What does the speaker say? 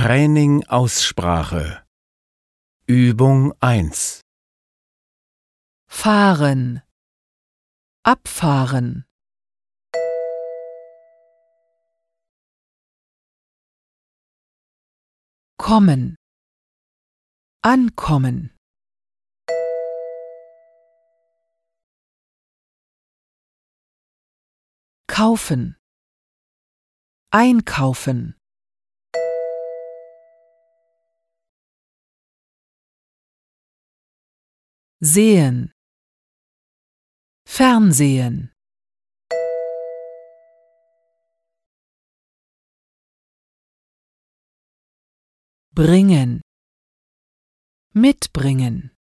Training Aussprache. Übung 1. Fahren, abfahren. Kommen, ankommen. Kaufen, einkaufen. Sehen, Fernsehen. Bringen, mitbringen.